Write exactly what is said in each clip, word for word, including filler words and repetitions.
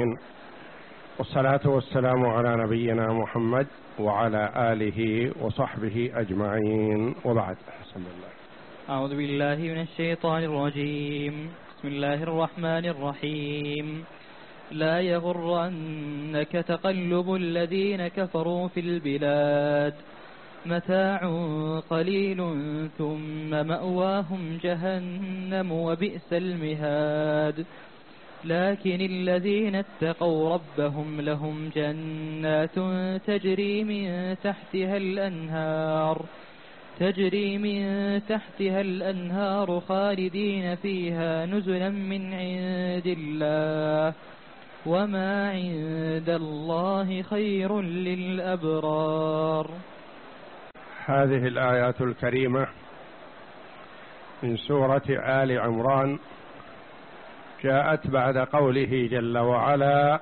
والصلاة والسلام على نبينا محمد وعلى آله وصحبه أجمعين، وبعد. بسم الله. أعوذ بالله من الشيطان الرجيم. بسم الله الرحمن الرحيم. لا يغرنك تقلب الذين كفروا في البلاد، متاع قليل ثم مأواهم جهنم وبئس المهاد. لكن الذين اتقوا ربهم لهم جنات تجري من تحتها الأنهار تجري من تحتها الأنهار خالدين فيها نزلا من عند الله، وما عند الله خير للأبرار. هذه الآيات الكريمة من سورة آل عمران جاءت بعد قوله جل وعلا: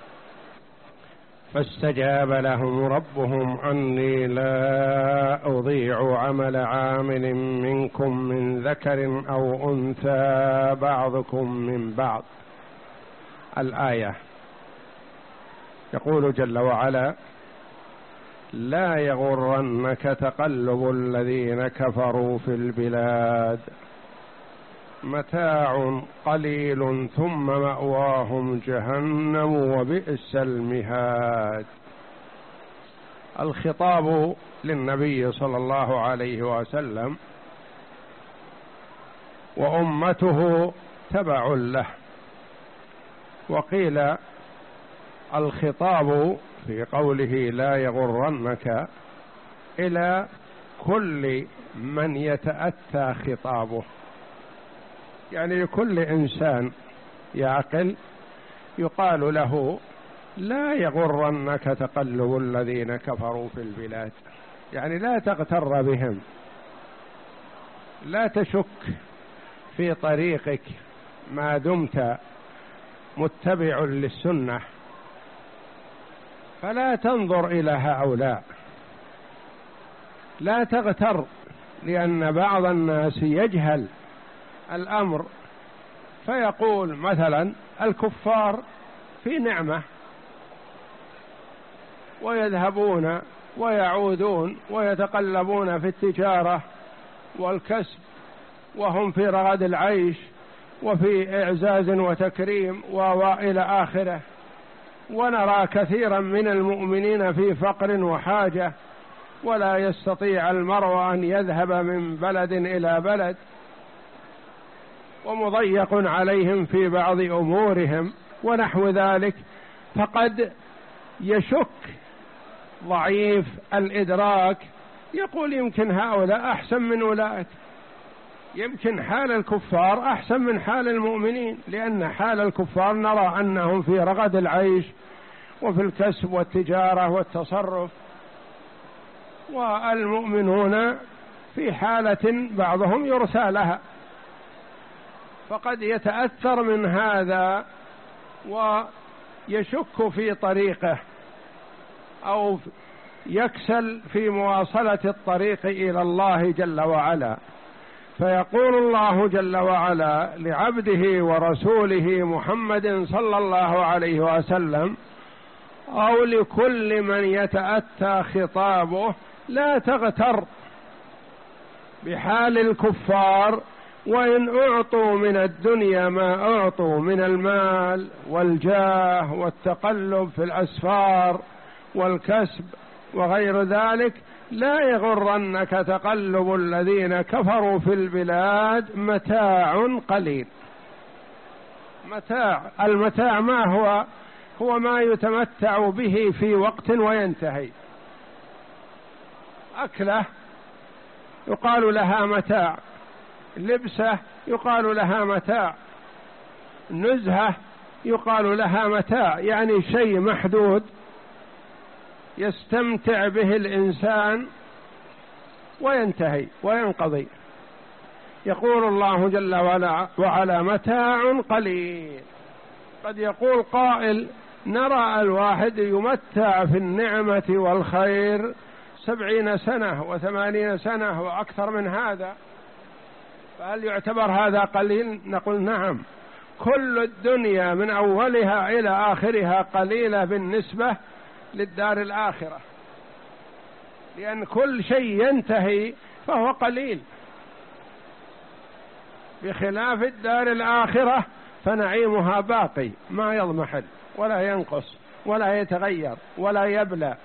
فاستجاب لهم ربهم أني لا أضيع عمل عامل منكم من ذكر أو أنثى بعضكم من بعض. الآية يقول جل وعلا: لا يغرنك تقلب الذين كفروا في البلاد، متاع قليل ثم مأواهم جهنم وبئس المهاد. الخطاب للنبي صلى الله عليه وسلم، وأمته تبع له. وقيل الخطاب في قوله لا يغرنك إلى كل من يتأتى خطابه، يعني لكل إنسان يعقل يقال له: لا يغرنك تقلب الذين كفروا في البلاد، يعني لا تغتر بهم، لا تشك في طريقك ما دمت متبع للسنة، فلا تنظر إلى هؤلاء، لا تغتر، لأن بعض الناس يجهل الأمر فيقول مثلا الكفار في نعمة ويذهبون ويعودون ويتقلبون في التجارة والكسب، وهم في رغد العيش وفي إعزاز وتكريم وإلى آخره، ونرى كثيرا من المؤمنين في فقر وحاجة، ولا يستطيع المرء أن يذهب من بلد إلى بلد، ومضيق عليهم في بعض أمورهم ونحو ذلك. فقد يشك ضعيف الإدراك، يقول يمكن هؤلاء أحسن من أولئك، يمكن حال الكفار أحسن من حال المؤمنين، لأن حال الكفار نرى أنهم في رغد العيش وفي الكسب والتجارة والتصرف، والمؤمنون في حالة بعضهم يرثى لها، فقد يتأثر من هذا ويشك في طريقه أو يكسل في مواصلة الطريق إلى الله جل وعلا. فيقول الله جل وعلا لعبده ورسوله محمد صلى الله عليه وسلم أو لكل من يتأتى خطابه: لا تغتر بحال الكفار، وإن أعطوا من الدنيا ما أعطوا من المال والجاه والتقلب في الأسفار والكسب وغير ذلك، لا يغرنك تقلب الذين كفروا في البلاد، متاع قليل. متاع، المتاع ما هو؟ هو ما يتمتع به في وقت وينتهي. أكله يقال لها متاع، لبسه يقال لها متاع، نزهة يقال لها متاع، يعني شيء محدود يستمتع به الإنسان وينتهي وينقضي. يقول الله جل وعلا: متاع قليل. قد يقول قائل: نرى الواحد يمتع في النعمة والخير سبعين سنة وثمانين سنة وأكثر من هذا، فهل يعتبر هذا قليل؟ نقول نعم، كل الدنيا من أولها إلى آخرها قليلة بالنسبة للدار الآخرة، لأن كل شيء ينتهي فهو قليل، بخلاف الدار الآخرة فنعيمها باقي ما يضمحل ولا ينقص ولا يتغير ولا يبلى.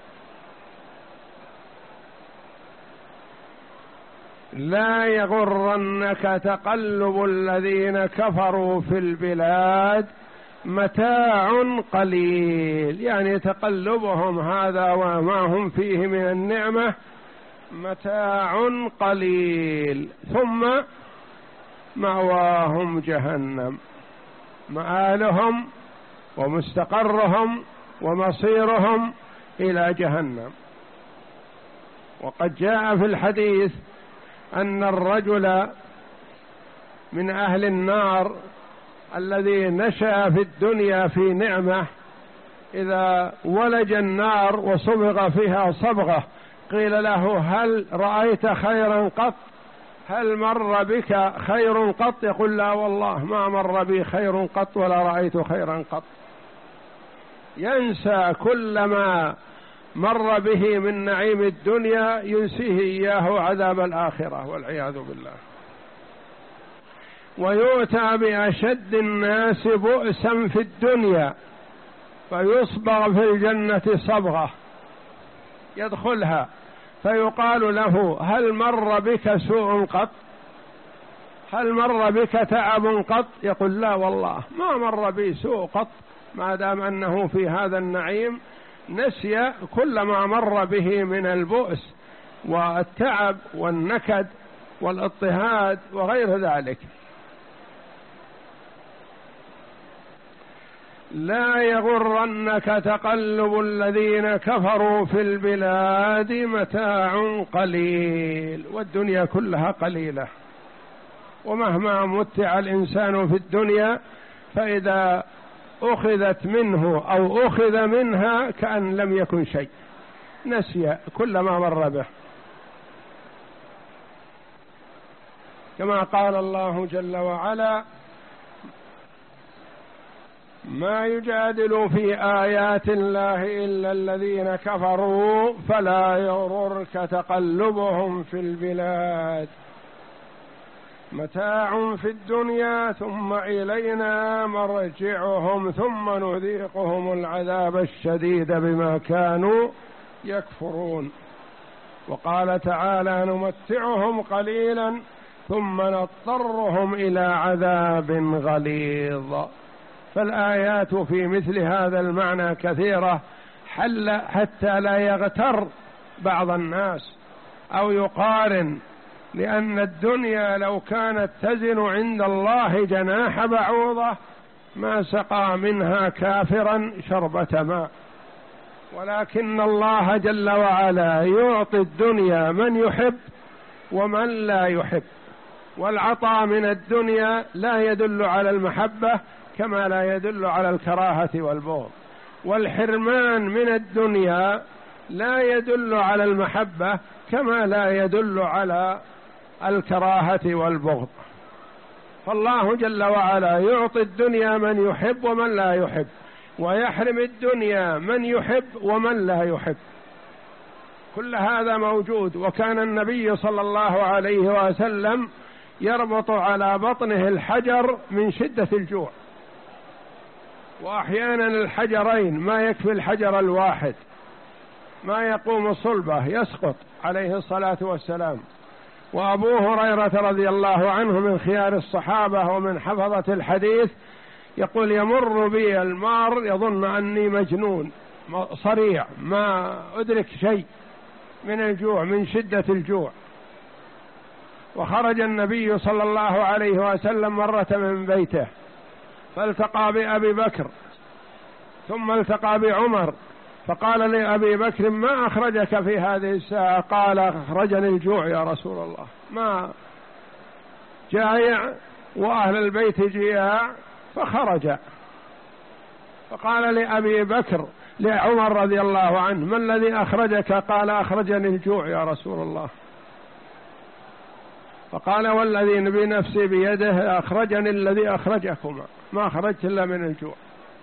لا يغرنك تقلب الذين كفروا في البلاد متاع قليل، يعني تقلبهم هذا وما هم فيه من النعمة متاع قليل، ثم مأواهم جهنم، مآلهم ومستقرهم ومصيرهم إلى جهنم. وقد جاء في الحديث أن الرجل من أهل النار الذي نشأ في الدنيا في نعمة إذا ولج النار وصبغ فيها صبغة قيل له هل رأيت خيرا قط؟ هل مر بك خير قط؟ يقول لا والله ما مر بي خير قط ولا رأيت خيرا قط. ينسى كل ما مر به من نعيم الدنيا، ينسيه إياه عذاب الآخرة والعياذ بالله. ويؤتى بأشد الناس بؤسا في الدنيا فيصبغ في الجنة صبغة يدخلها فيقال له هل مر بك سوء قط؟ هل مر بك تعب قط؟ يقول لا والله ما مر بي سوء قط، ما دام أنه في هذا النعيم نسي كل ما مر به من البؤس والتعب والنكد والاضطهاد وغير ذلك. لا يغرنك تقلب الذين كفروا في البلاد متاع قليل، والدنيا كلها قليلة، ومهما متع الإنسان في الدنيا فإذا أخذت منه أو أخذ منها كأن لم يكن شيء، نسي كل ما مر به، كما قال الله جل وعلا ما يجادل في آيات الله إلا الذين كفروا فلا يغررك تقلبهم في البلاد متاع في الدنيا ثم إلينا مرجعهم ثم نذيقهم العذاب الشديد بما كانوا يكفرون. وقال تعالى نمتعهم قليلا ثم نضطرهم إلى عذاب غليظ. فالآيات في مثل هذا المعنى كثيرة حل حتى لا يغتر بعض الناس أو يقارن، لأن الدنيا لو كانت تزن عند الله جناح بعوضة ما سقى منها كافرا شربة ماء، ولكن الله جل وعلا يعطي الدنيا من يحب ومن لا يحب، والعطاء من الدنيا لا يدل على المحبة كما لا يدل على الكراهة والبغض، والحرمان من الدنيا لا يدل على المحبة كما لا يدل على الكراهة والبغض. فالله جل وعلا يعطي الدنيا من يحب ومن لا يحب، ويحرم الدنيا من يحب ومن لا يحب، كل هذا موجود. وكان النبي صلى الله عليه وسلم يربط على بطنه الحجر من شدة الجوع، وأحيانا الحجرين ما يكفي الحجر الواحد ما يقوم صلبه يسقط عليه الصلاة والسلام. وأبو هريرة رضي الله عنه من خيار الصحابة ومن حفظة الحديث يقول يمر بي المار يظن أني مجنون صريع ما أدرك شيء من الجوع من شدة الجوع. وخرج النبي صلى الله عليه وسلم مرة من بيته فالتقى بأبي بكر ثم التقى بعمر، فقال لأبي بكر ما أخرجك في هذه الساعة؟ قال أخرجني الجوع يا رسول الله، ما جائع وأهل البيت جياع فخرج. فقال لأبي بكر لعمر رضي الله عنه ما الذي أخرجك؟ قال أخرجني الجوع يا رسول الله. فقال والذي بنفسي بيده أخرجني الذي أخرجكما، ما خرجت إلا من الجوع.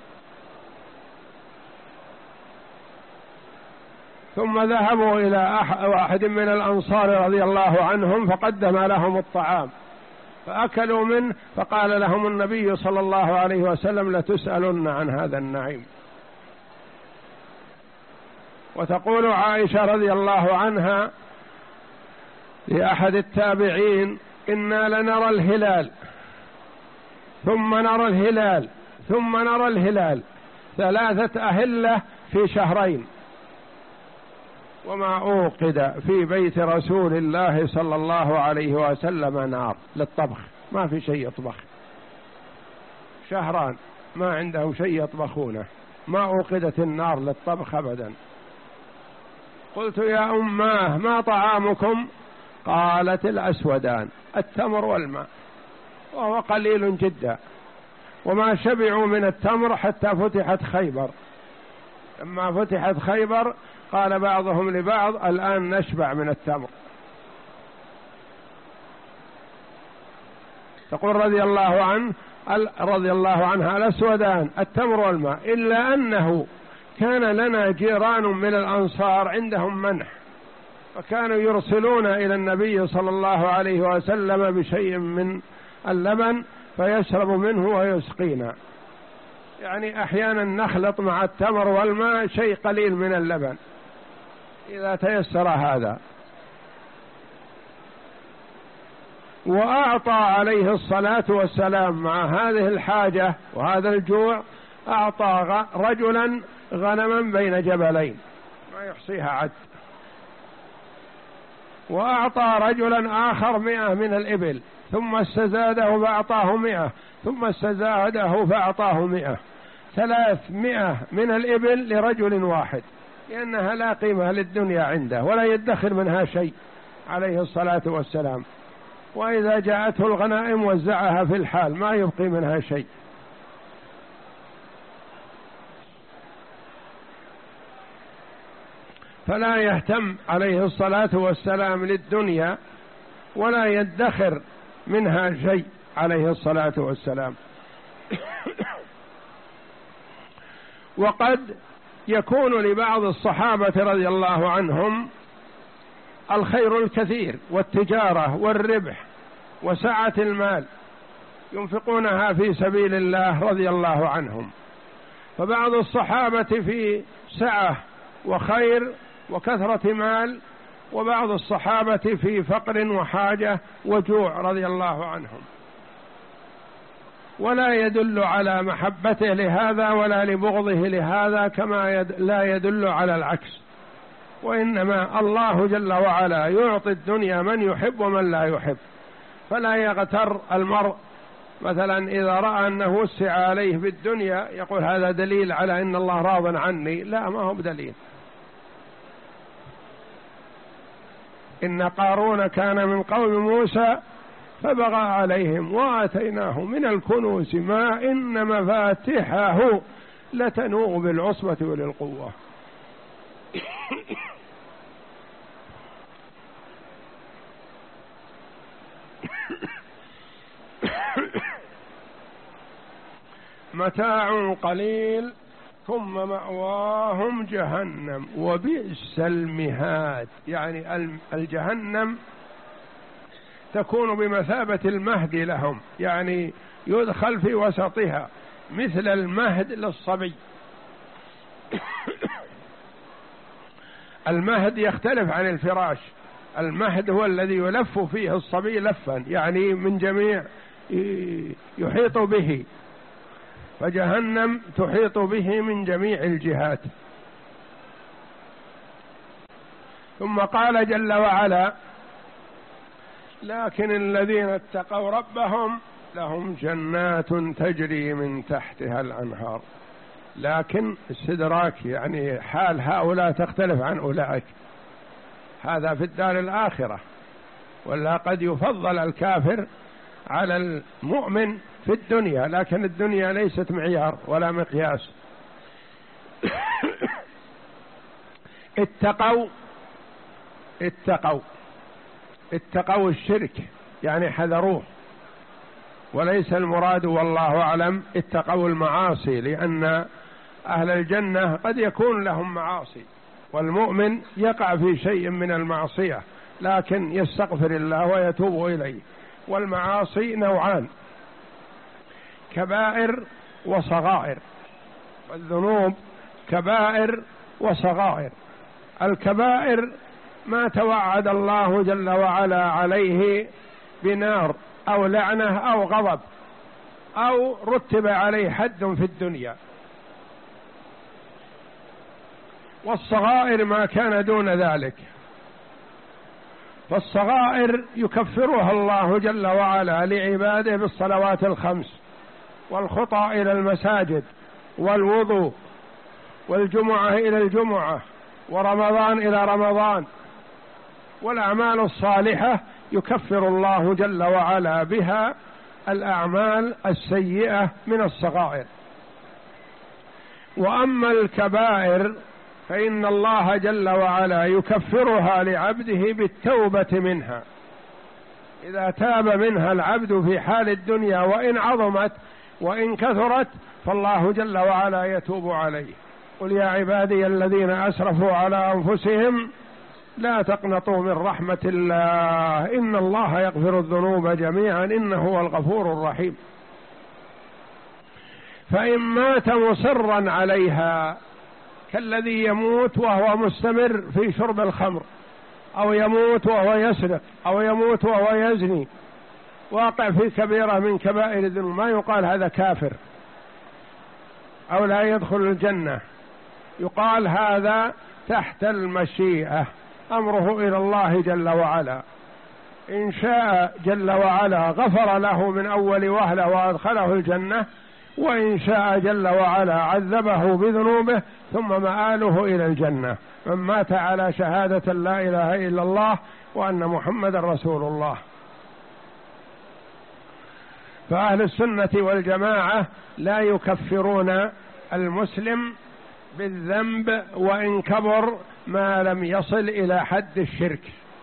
ثم ذهبوا إلى واحد من الأنصار رضي الله عنهم فقدم لهم الطعام فأكلوا منه، فقال لهم النبي صلى الله عليه وسلم لتسألن عن هذا النعيم. وتقول عائشة رضي الله عنها لأحد التابعين إنا لنرى الهلال ثم نرى الهلال ثم نرى الهلال ثلاثة أهلة في شهرين، وما أوقد في بيت رسول الله صلى الله عليه وسلم نار للطبخ، ما في شيء يطبخ، شهران ما عندهم شيء يطبخونه، ما أوقدت النار للطبخ أبدا. قلت يا أماه ما طعامكم؟ قالت الأسودان التمر والماء، وهو قليل جدا، وما شبعوا من التمر حتى فتحت خيبر. لما فتحت خيبر قال بعضهم لبعض الآن نشبع من التمر. تقول رضي الله عنه رضي الله عنها الأسودان التمر والماء، إلا أنه كان لنا جيران من الأنصار عندهم منح، فكانوا يرسلون إلى النبي صلى الله عليه وسلم بشيء من اللبن فيشرب منه ويسقينا، يعني أحيانا نخلط مع التمر والماء شيء قليل من اللبن إذا تيسر هذا. وأعطى عليه الصلاة والسلام مع هذه الحاجة وهذا الجوع، أعطى رجلا غنما بين جبلين ما يحصيها عد، وأعطى رجلا آخر مئة من الإبل، ثم استزاده فأعطاه مئة، ثم استزاده فأعطاه مئة، ثلاثمائة من الإبل لرجل واحد، لأنها لا قيمة للدنيا عنده ولا يدخر منها شيء عليه الصلاة والسلام، وإذا جاءته الغنائم وزعها في الحال ما يبقي منها شيء. فلا يهتم عليه الصلاة والسلام للدنيا ولا يدخر منها شيء عليه الصلاة والسلام. وقد يكون لبعض الصحابة رضي الله عنهم الخير الكثير والتجارة والربح وسعة المال ينفقونها في سبيل الله رضي الله عنهم، فبعض الصحابة في سعة وخير وكثرة مال، وبعض الصحابة في فقر وحاجة وجوع رضي الله عنهم، ولا يدل على محبته لهذا ولا لبغضه لهذا، كما يد لا يدل على العكس، وإنما الله جل وعلا يعطي الدنيا من يحب ومن لا يحب، فلا يغتر المرء مثلا إذا رأى أنه وسع عليه في الدنيا يقول هذا دليل على أن الله راض عني، لا، ما هو بدليل. إن قارون كان من قوم موسى فبغى عليهم وآتيناه من الكنوز ما إن مفاتحه لتنوء بالعصبة أولي القوة. متاع قليل ثم مأواهم جهنم وبئس المهاد، يعني الجهنم تكون بمثابة المهد لهم، يعني يدخل في وسطها مثل المهد للصبي. المهد يختلف عن الفراش، المهد هو الذي يلف فيه الصبي لفا، يعني من جميع يحيط به، فجهنم تحيط به من جميع الجهات. ثم قال جل وعلا لكن الذين اتقوا ربهم لهم جنات تجري من تحتها الأنهار. لكن استدراك، يعني حال هؤلاء تختلف عن أولئك، هذا في الدار الآخرة، ولا قد يفضل الكافر على المؤمن في الدنيا، لكن الدنيا ليست معيار ولا مقياس. اتقوا اتقوا اتقوا الشرك يعني حذروه، وليس المراد والله أعلم اتقوا المعاصي، لأن أهل الجنة قد يكون لهم معاصي، والمؤمن يقع في شيء من المعصية لكن يستغفر الله ويتوب إليه. والمعاصي نوعان: كبائر وصغائر، والذنوب كبائر وصغائر. الكبائر ما توعد الله جل وعلا عليه بنار أو لعنة أو غضب أو رتب عليه حد في الدنيا. والصغائر ما كان دون ذلك، فالصغائر يكفرها الله جل وعلا لعباده بالصلوات الخمس، والخطى إلى المساجد، والوضوء، والجمعة إلى الجمعة، ورمضان إلى رمضان. والأعمال الصالحة يكفر الله جل وعلا بها الأعمال السيئة من الصغائر. وأما الكبائر فإن الله جل وعلا يكفرها لعبده بالتوبة منها، إذا تاب منها العبد في حال الدنيا وإن عظمت وإن كثرت فالله جل وعلا يتوب عليه. قل يا عبادي الذين أسرفوا على أنفسهم لا تقنطوا من رحمة الله إن الله يغفر الذنوب جميعا إنه هو الغفور الرحيم. فإن مات مصرا عليها كالذي يموت وهو مستمر في شرب الخمر، أو يموت وهو يسرق، أو يموت وهو يزني، واقع في كبيرة من كبائر الذنوب، ما يقال هذا كافر أو لا يدخل الجنة، يقال هذا تحت المشيئة، أمره إلى الله جل وعلا. إن شاء جل وعلا غفر له من أول وهلة وأدخله الجنة، وإن شاء جل وعلا عذبه بذنوبه ثم مآله إلى الجنة. من مات على شهادة لا إله إلا الله وأن محمد رسول الله. فأهل السنة والجماعة لا يكفرون المسلم بالذنب وإن كبر ما لم يصل إلى حد الشرك،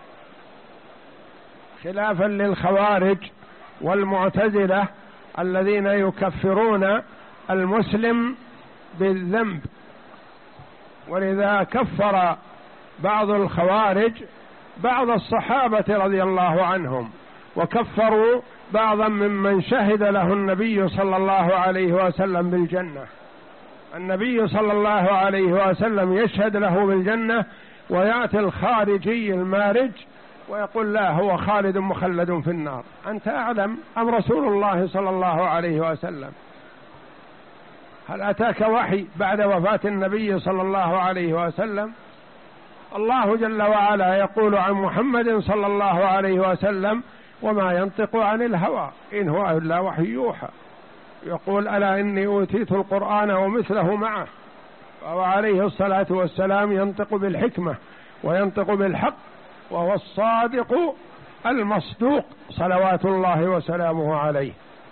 خلافا للخوارج والمعتزلة الذين يكفرون المسلم بالذنب. ولذا كفر بعض الخوارج بعض الصحابة رضي الله عنهم، وكفروا بعضا ممن شهد له النبي صلى الله عليه وسلم بالجنة. النبي صلى الله عليه وسلم يشهد له بالجنة، ويأتي الخارجي المارج ويقول لا هو خالد مخلد في النار. أنت أعلم أم رسول الله صلى الله عليه وسلم؟ هل أتاك وحي بعد وفاة النبي صلى الله عليه وسلم؟ الله جل وعلا يقول عن محمد صلى الله عليه وسلم وما ينطق عن الهوى إن هو إلا وحي يوحى. يقول ألا إني أوتيت القرآن ومثله معه، وهو عليه الصلاة والسلام ينطق بالحكمة وينطق بالحق، وهو الصادق المصدوق صلوات الله وسلامه عليه.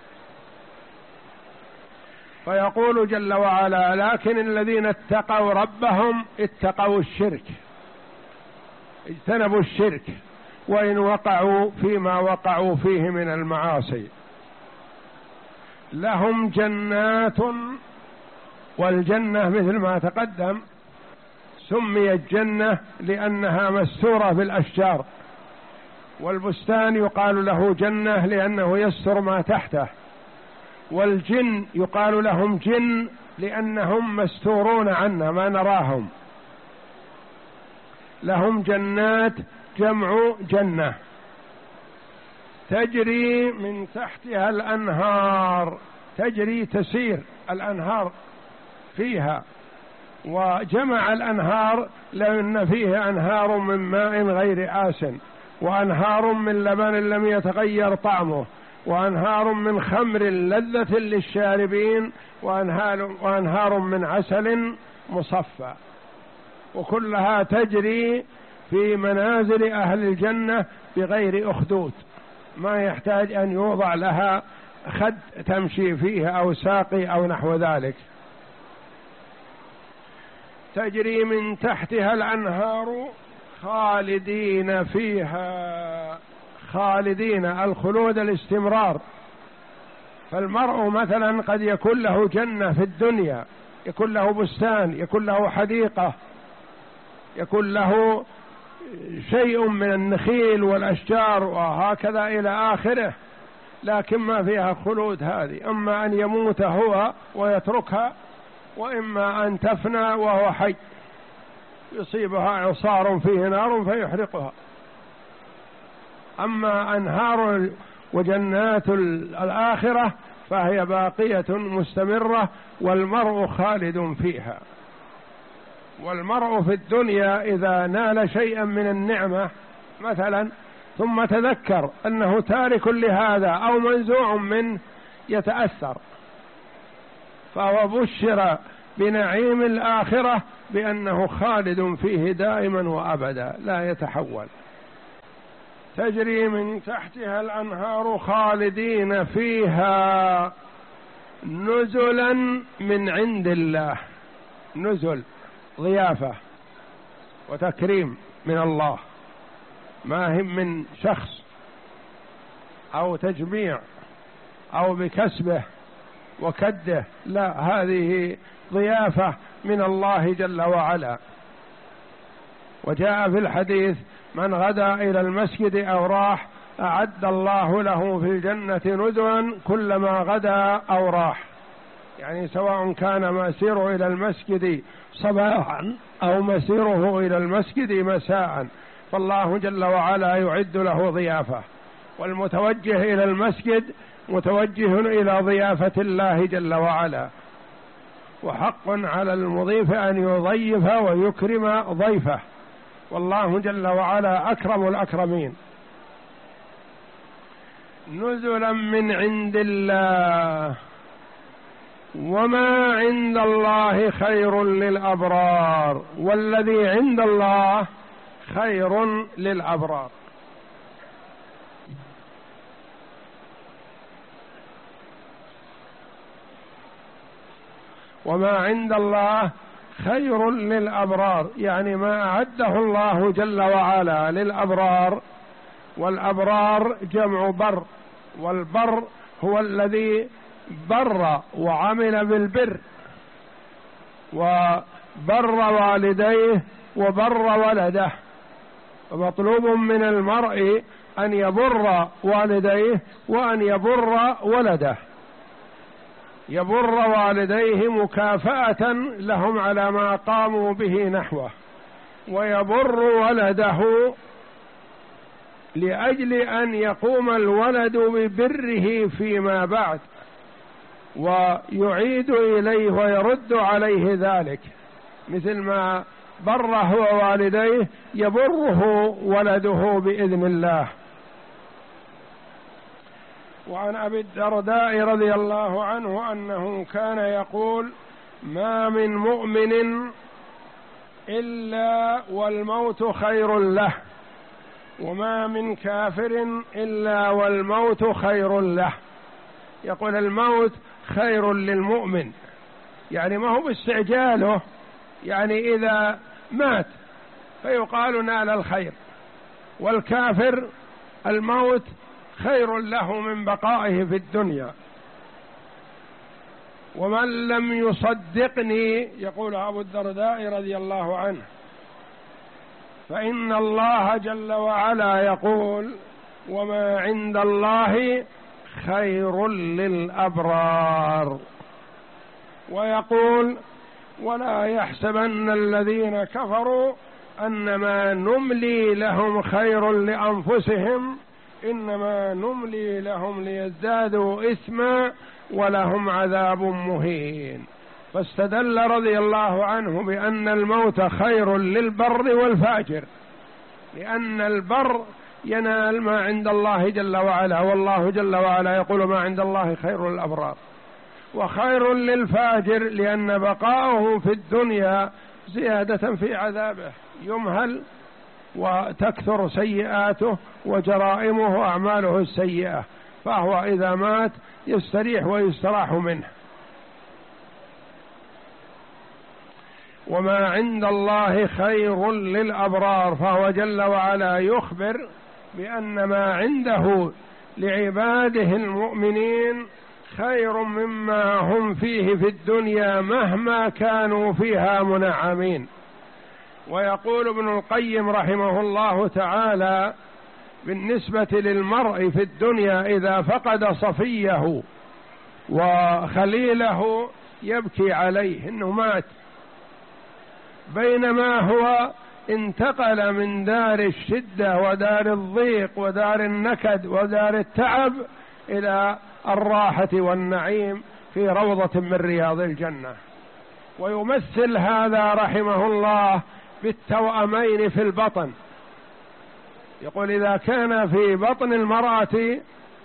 فيقول جل وعلا لكن الذين اتقوا ربهم اتقوا الشرك، اجتنبوا الشرك وإن وقعوا فيما وقعوا فيه من المعاصي لهم جنات. والجنة مثل ما تقدم سميت جنة لأنها مستورة بالأشجار، والبستان يقال له جنة لأنه يستر ما تحته، والجن يقال لهم جن لأنهم مستورون عنا ما نراهم. لهم جنات جمع جنة تجري من تحتها الأنهار، تجري تسير الأنهار فيها، وجمع الأنهار لأن فيه أنهار من ماء غير آسن، وأنهار من لبن لم يتغير طعمه، وأنهار من خمر لذة للشاربين، وأنهار, وأنهار من عسل مصفى، وكلها تجري في منازل أهل الجنة بغير أخدود، ما يحتاج أن يوضع لها خد تمشي فيه أو ساقي أو نحو ذلك. تجري من تحتها الأنهار خالدين فيها، خالدين، الخلود الاستمرار. فالمرء مثلا قد يكون له جنة في الدنيا، يكون له بستان، يكون له حديقة، يكون له شيء من النخيل والأشجار وهكذا إلى آخره، لكن ما فيها خلود هذه. أما أن يموت هو ويتركها، وإما أن تفنى وهو حي يصيبها إعصار فيه نار فيحرقها. أما أنهار وجنات الآخرة فهي باقية مستمرة، والمرء خالد فيها. والمرء في الدنيا إذا نال شيئا من النعمة مثلا ثم تذكر أنه تارك لهذا أو منزوع منه يتأثر، فهو بشر بنعيم الآخرة بأنه خالد فيه دائما وأبدا لا يتحول. تجري من تحتها الأنهار خالدين فيها نزلا من عند الله. نزل ضيافة وتكريم من الله، ما هم من شخص أو تجميع أو بكسبه وكده، لا، هذه ضيافة من الله جل وعلا. وجاء في الحديث: من غدا إلى المسجد أو راح أعد الله له في الجنة نزلا كلما غدا أو راح، يعني سواء كان مسيره إلى المسجد صباحا أو مسيره إلى المسجد مساء، فالله جل وعلا يعد له ضيافة. والمتوجه إلى المسجد متوجه إلى ضيافة الله جل وعلا، وحق على المضيف أن يضيف ويكرم ضيفه، والله جل وعلا أكرم الأكرمين. نزلا من عند الله وما عند الله خير للأبرار، والذي عند الله خير للأبرار. وما عند الله خير للأبرار، يعني ما أعده الله جل وعلا للأبرار. والأبرار جمع بر، والبر هو الذي بر وعمل بالبر، وبر والديه وبر ولده. ومطلوب من المرء أن يبر والديه وأن يبر ولده. يبر والديه مكافأة لهم على ما قاموا به نحوه، ويبر ولده لأجل أن يقوم الولد ببره فيما بعد ويعيد إليه ويرد عليه ذلك، مثل ما بر هو والديه يبره ولده بإذن الله. وعن أبي الدرداء رضي الله عنه أنه كان يقول: ما من مؤمن إلا والموت خير له، وما من كافر إلا والموت خير له. يقول الموت خير للمؤمن، يعني ما هو باستعجاله، يعني إذا مات فيقال نال الخير. والكافر الموت خير له من بقائه في الدنيا. ومن لم يصدقني، يقول أبو الدرداء رضي الله عنه، فإن الله جل وعلا يقول: وما عند الله خير للأبرار. ويقول: ولا يحسبن الذين كفروا أنما نملي لهم خير لأنفسهم إنما نملي لهم ليزدادوا إثما ولهم عذاب مهين. فاستدل رضي الله عنه بأن الموت خير للبر والفاجر، لأن البر ينال ما عند الله جل وعلا، والله جل وعلا يقول: ما عند الله خير للأبرار. وخير للفاجر لأن بقاؤه في الدنيا زيادة في عذابه، يمهل وتكثر سيئاته وجرائمه وأعماله السيئة، فهو إذا مات يستريح ويستراح منه. وما عند الله خير للأبرار، فهو جل وعلا يخبر بأن ما عنده لعباده المؤمنين خير مما هم فيه في الدنيا مهما كانوا فيها منعمين. ويقول ابن القيم رحمه الله تعالى بالنسبة للمرء في الدنيا إذا فقد صفيه وخليله يبكي عليه إنه مات، بينما هو انتقل من دار الشدة ودار الضيق ودار النكد ودار التعب إلى الراحة والنعيم في روضة من رياض الجنة. ويمثل هذا رحمه الله بالتوأمين في البطن، يقول إذا كان في بطن المرأة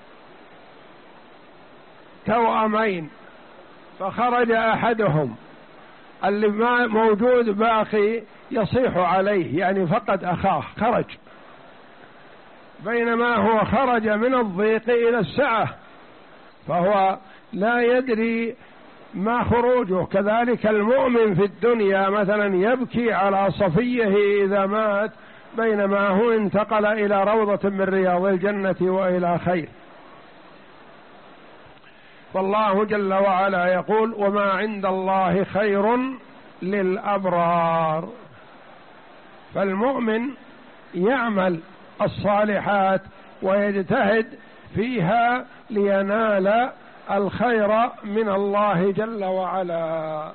توأمين فخرج أحدهم اللي ما موجود باقي يصيح عليه، يعني فقد أخاه خرج، بينما هو خرج من الضيق إلى السعة فهو لا يدري ما خروجه. كذلك المؤمن في الدنيا مثلا يبكي على صفيه إذا مات بينما هو انتقل إلى روضة من رياض الجنة وإلى خير. فالله جل وعلا يقول وما عند الله خير للأبرار. فالمؤمن يعمل الصالحات ويجتهد فيها لينال الخير من الله جل وعلا.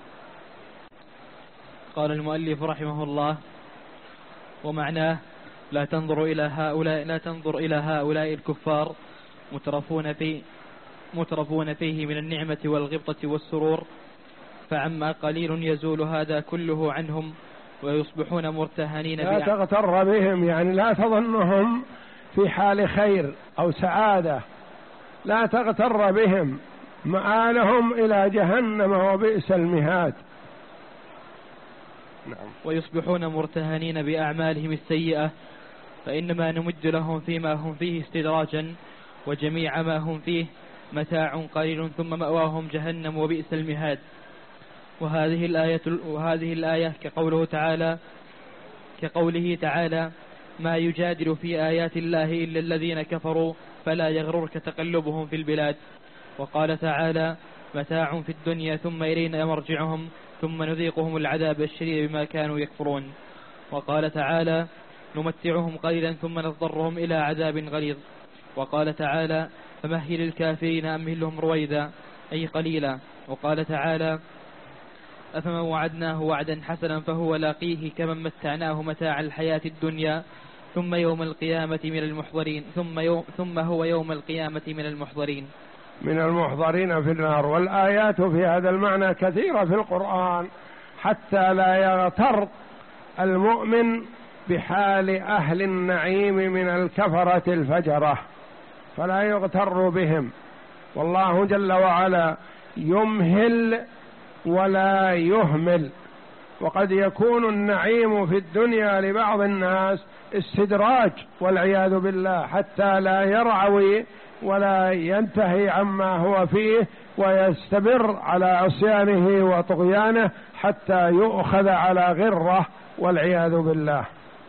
قال المؤلف رحمه الله ومعناه لا تنظر إلى هؤلاء لا تنظر إلى هؤلاء الكفار مترفون في مترفون فيه من النعمة والغبطة والسرور، فعما قليل يزول هذا كله عنهم ويصبحون مرتهنين. لا تغتر بهم، يعني لا تظنهم في حال خير أو سعادة، لا تغتر بهم، مآلهم إلى جهنم وبئس المهاد. نعم. ويصبحون مرتهنين بأعمالهم السيئة، فإنما نمد لهم فيما هم فيه استدراجا، وجميع ما هم فيه متاع قليل ثم مأواهم جهنم وبئس المهاد. وهذه الآية وهذه الآية كقوله تعالى كقوله تعالى ما يجادل في آيات الله إلا الذين كفروا فلا يغررك تقلبهم في البلاد. وقال تعالى متاع في الدنيا ثم إلينا مرجعهم ثم نذيقهم العذاب الشديد بما كانوا يكفرون. وقال تعالى نمتعهم قليلا ثم نضطرهم إلى عذاب غليظ. وقال تعالى فمهل الكافرين أمهلهم رويدا أي قليلا. وقال تعالى أفمن وعدناه وعدا حسنا فهو لاقيه كمن متعناه متاع الحياة الدنيا ثم يوم القيامة من المحضرين ثم, يوم ثم هو يوم القيامة من المحضرين من المحضرين في النار. والآيات في هذا المعنى كثيرة في القرآن حتى لا يغتر المؤمن بحال أهل النعيم من الكفرة الفجرة، فلا يغتر بهم. والله جل وعلا يمهل ولا يهمل. وقد يكون النعيم في الدنيا لبعض الناس استدراج والعياذ بالله حتى لا يرعوي ولا ينتهي عما هو فيه ويستمر على عصيانه وطغيانه حتى يؤخذ على غره والعياذ بالله.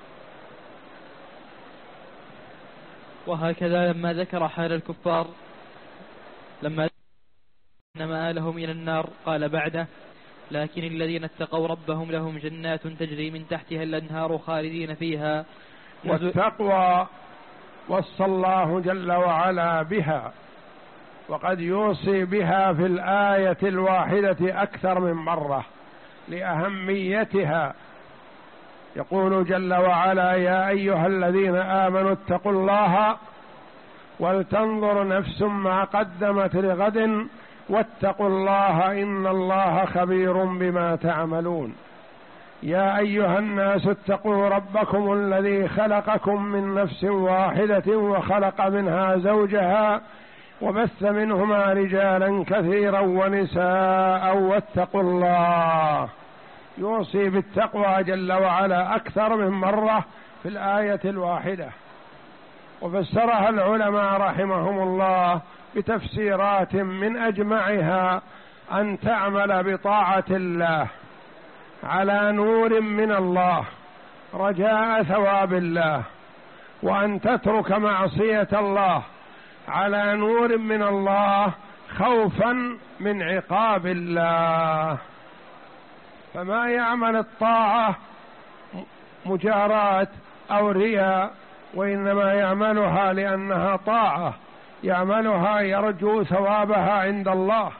وهكذا لما ذكر حال الكفار لما ذكر مآلهم إلى النار قال بعده لكن الذين اتقوا ربهم لهم جنات تجري من تحتها الأنهار خالدين فيها. والتقوى وصى الله جل وعلا بها، وقد يوصي بها في الآية الواحدة أكثر من مرة لأهميتها. يقول جل وعلا يا أيها الذين آمنوا اتقوا الله ولتنظر نفس ما قدمت لغد واتقوا الله إن الله خبير بما تعملون. يا أيها الناس اتقوا ربكم الذي خلقكم من نفس واحدة وخلق منها زوجها وبث منهما رجالا كثيرا ونساء واتقوا الله. يوصي بالتقوى جل وعلا أكثر من مرة في الآية الواحدة، وفسرها العلماء رحمهم الله بتفسيرات من أجمعها أن تعمل بطاعة الله على نور من الله رجاء ثواب الله وأن تترك معصية الله على نور من الله خوفا من عقاب الله. فما يعمل الطاعة مجاراة أو رياء، وإنما يعملها لأنها طاعة، يعملها يرجو ثوابها عند الله.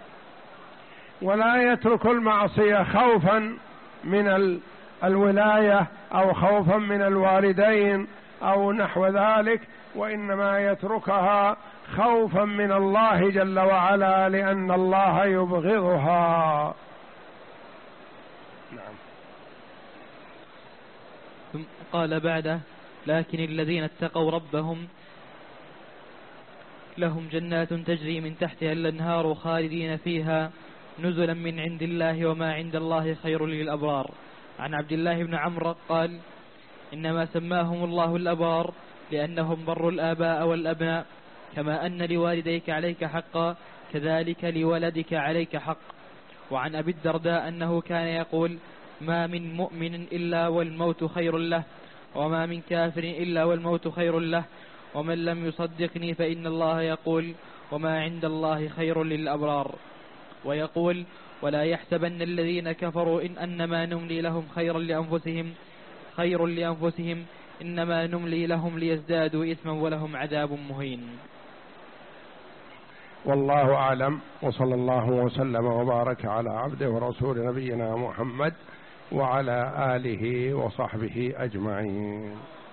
ولا يترك المعصية خوفا من الولاية أو خوفا من الوالدين أو نحو ذلك، وإنما يتركها خوفا من الله جل وعلا لأن الله يبغضها. نعم. ثم قال بعده: لكن الذين اتقوا ربهم لهم جنات تجري من تحتها الأنهار خالدين فيها نزلا من عند الله وما عند الله خير للأبرار. عن عبد الله بن عمرو قال: إنما سماهم الله الأبرار لأنهم بروا الآباء والأبناء، كما أن لوالديك عليك حقا كذلك لولدك عليك حق. وعن أبي الدرداء أنه كان يقول: ما من مؤمن إلا والموت خير له، وما من كافر إلا والموت خير له، ومن لم يصدقني فإن الله يقول: وما عند الله خير للأبرار. ويقول: ولا يحسبن الذين كفروا إن أنما نملي لهم خيرا لأنفسهم خير لأنفسهم إنما نملي لهم ليزدادوا إثما ولهم عذاب مهين. والله أعلم، وصلى الله وسلم وبارك على عبده ورسول نبينا محمد وعلى آله وصحبه أجمعين.